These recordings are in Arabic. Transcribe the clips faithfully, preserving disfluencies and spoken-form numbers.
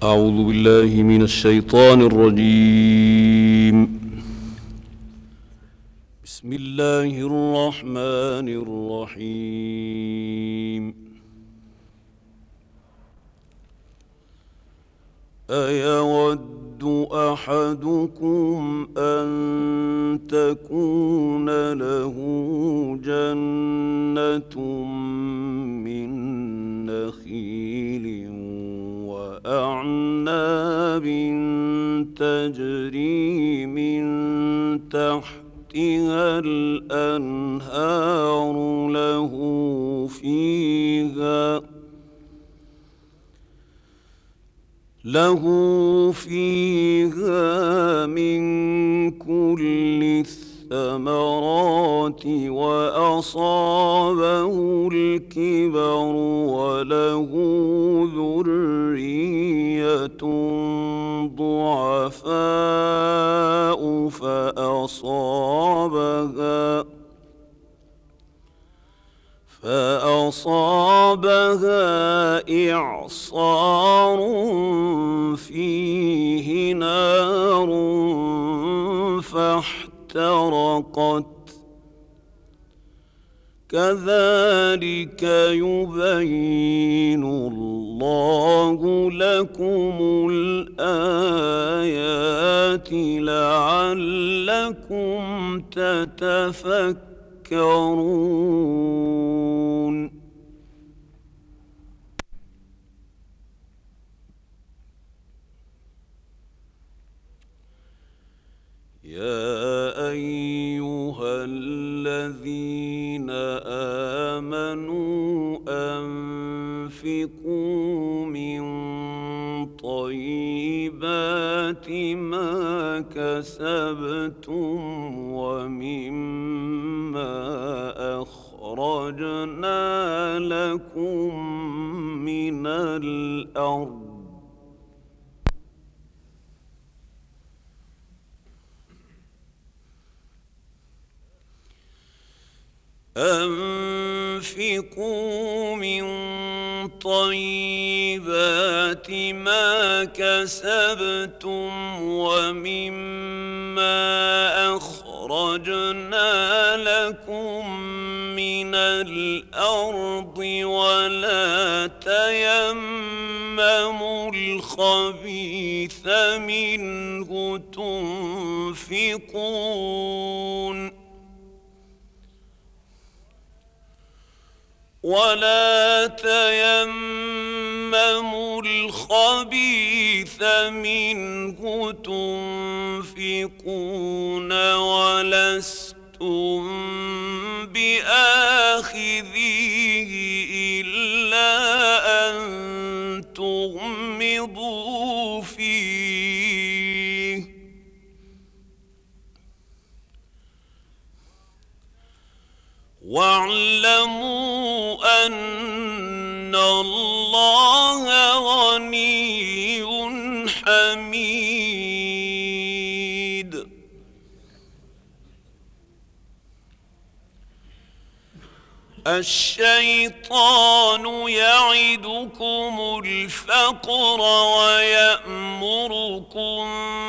أعوذ بالله من الشيطان الرجيم. بسم الله الرحمن الرحيم. أيود أحدكم أن تكون له جنة من نخيل وأعناب تجري من تحتها الأنهار له فيها له فيها من كل الثمرات وأصابه الكبر وله ذرية ضعفاء فأصابها فأصابها إعصار فيه نار فاحترقت كذلك يبين الله لكم الآيات لعلكم تتفكرون. يا أيها الذين آمنوا أنفقوا من طيبات ما كسبتم ومما أخرجنا لكم من الأرض أنفقوا من طيبات ما كسبتم ومما أخرجنا لكم من الأرض ولا تيمموا الخبيث منه تنفقون ولا تيمموا الخبيث منه تنفقون ولستم بآخذيه إلا أن تغمضوا فيه واعلموا أن الله غني حميد. الشيطان يعدكم الفقر ويأمركم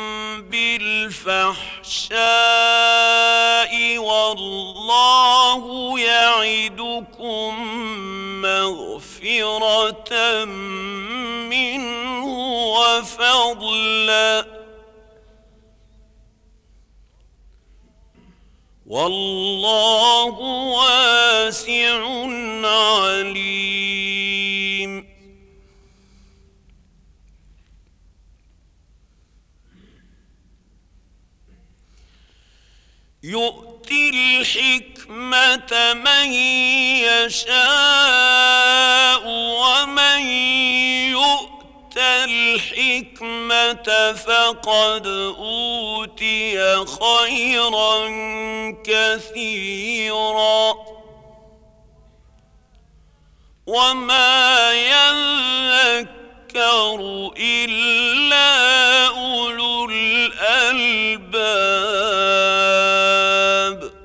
بالفحشاء والله يعدكم مغفرة منه وفضلا والله واسع عليم. يؤتي الحكمة من يشاء ومن يؤت الحكمة فقد أوتي خيرا كثيرا وما يذكر إلا أولو الألباب.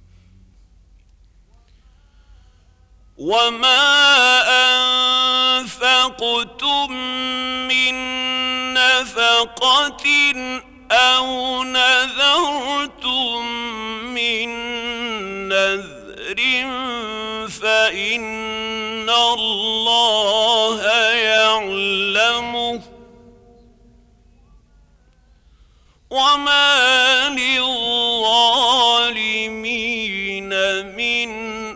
وما أنفقتم أنفقتم من نفقة أو نذرتم من نذر فإن الله يعلمه وما للظالمين من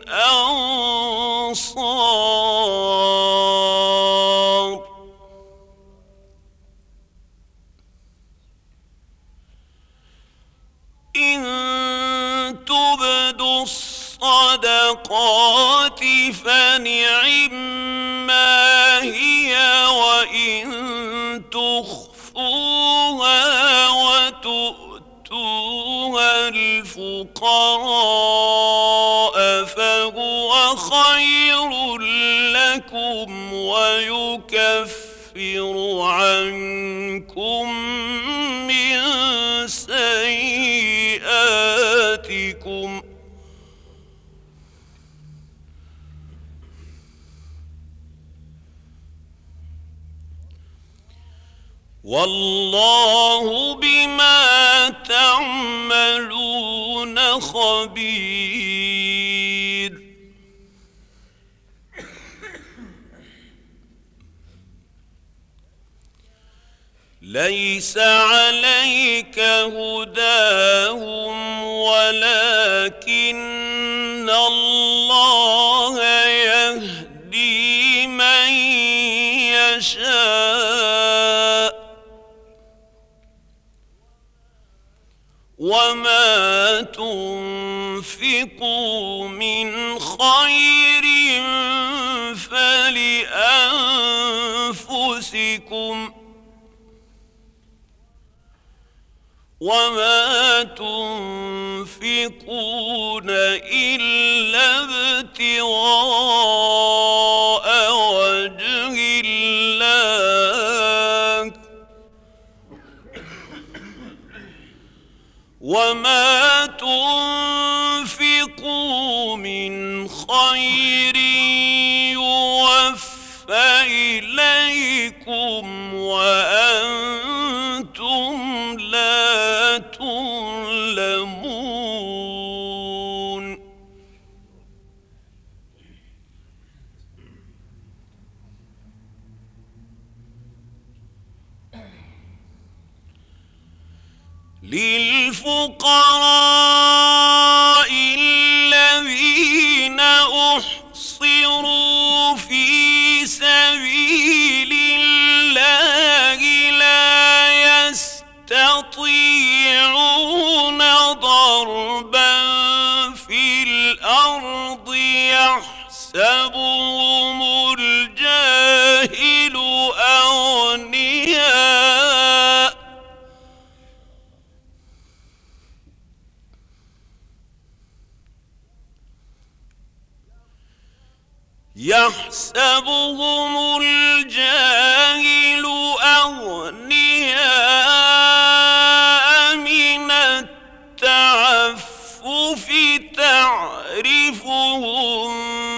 أنصار. إن تبدوا الصدقات فنعما هي وإن تخفوها وتؤتوها الفقراء فهو خير لكم ويكفر عنكم من سيئاتكم والله بما تعملون خبير. ليس عليك هداهم ولكن الله يهدي من يشاء وما تنفقوا من خير فلأنفسكم وما تنفقون إلا ابتغاء وجه الله وما تنفقوا من خير يوفى إليكم وأنتم لا تظلمون. للفقراء الذين أحصروا في سبيل الله لا يستطيعون ضربا في الأرض يحسبهم الجاهل أغنياء يحسبهم الجاهل أغنياء من التعفف تعرفهم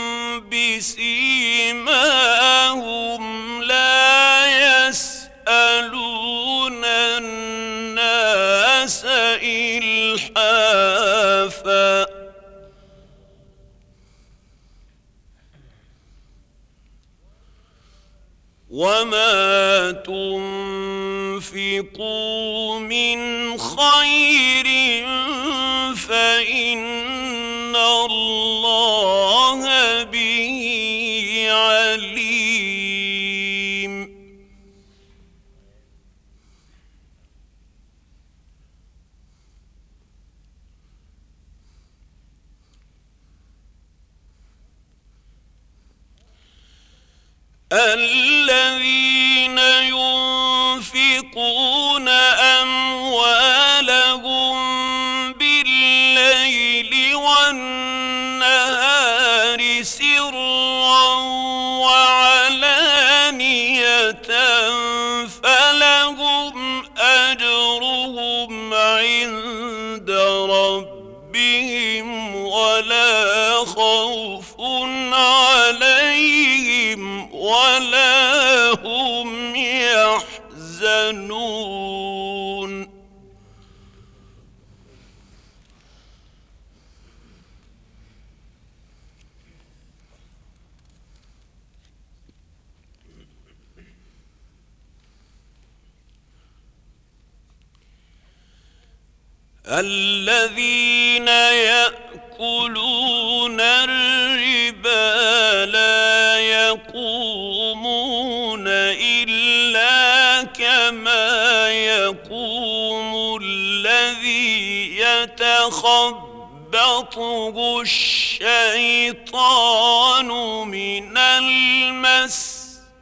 بسيماهم لا يسألون الناس إلحافا وما تنفقوا من خير فإن الله به عليم. الذين ينفقون أموالهم بالليل والنهار سرا وعلانية فلهم أجرهم عند ربهم ولا خوف عليهم ولا يحزنون الذين يأكلون الربا لا يقومون إلا كما يقوم الذي يتخبطه الشيطان من المس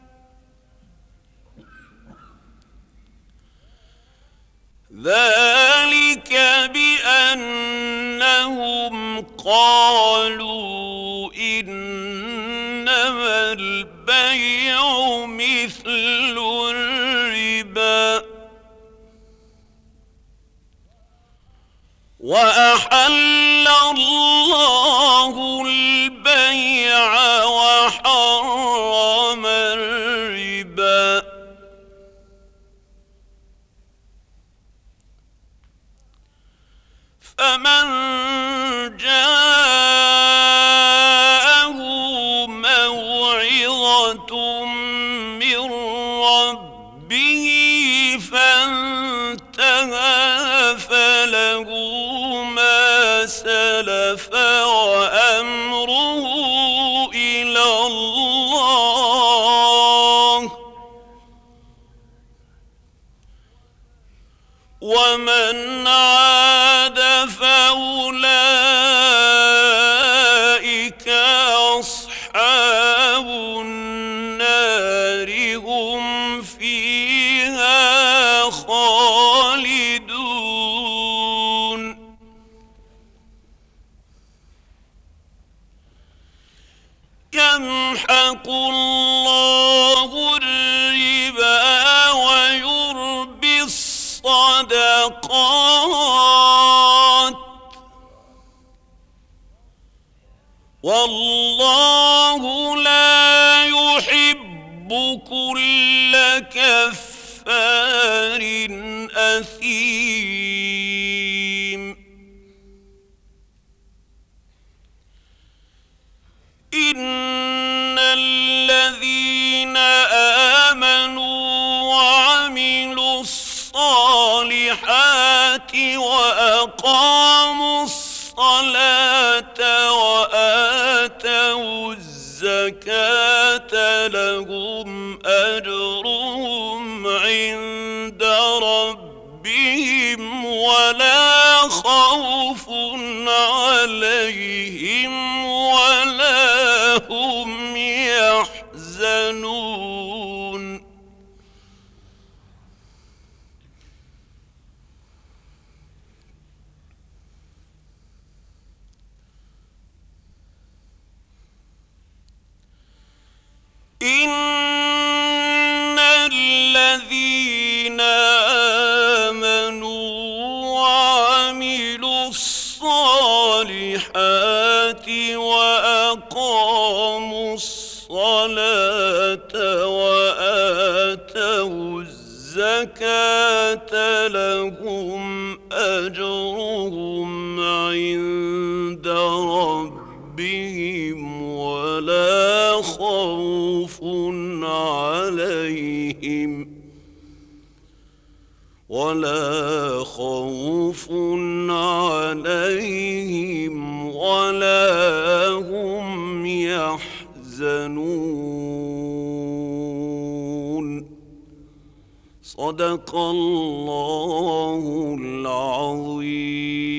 ذلك بأنهم قالوا إنما البيع مثل الربا وأحل الله البيع وحرم الربا فمن جاءه موعظة من ربه فانتهى فله ما سلف وأمره إلى الله ومن عاد فأولئك أصحاب النار هم فيها خالدون يمحق الله الربا ويربي الصدقات والله لا يحب كل كفار أثيم إن الذين آمنوا وعملوا الصالحات وأقاموا الصلاة وآتوا الزكاة لهم أجرهم عند ربهم ولا خوف عليهم ولا هم يحزنون إن الذين آمنوا وعملوا الصالحات وأقاموا الصلاة وآتوا الزكاة لهم أجرهم عند ربهم ولا خوف عليهم ولا خوف عليهم ولا هم يحزنون صدق الله العظيم.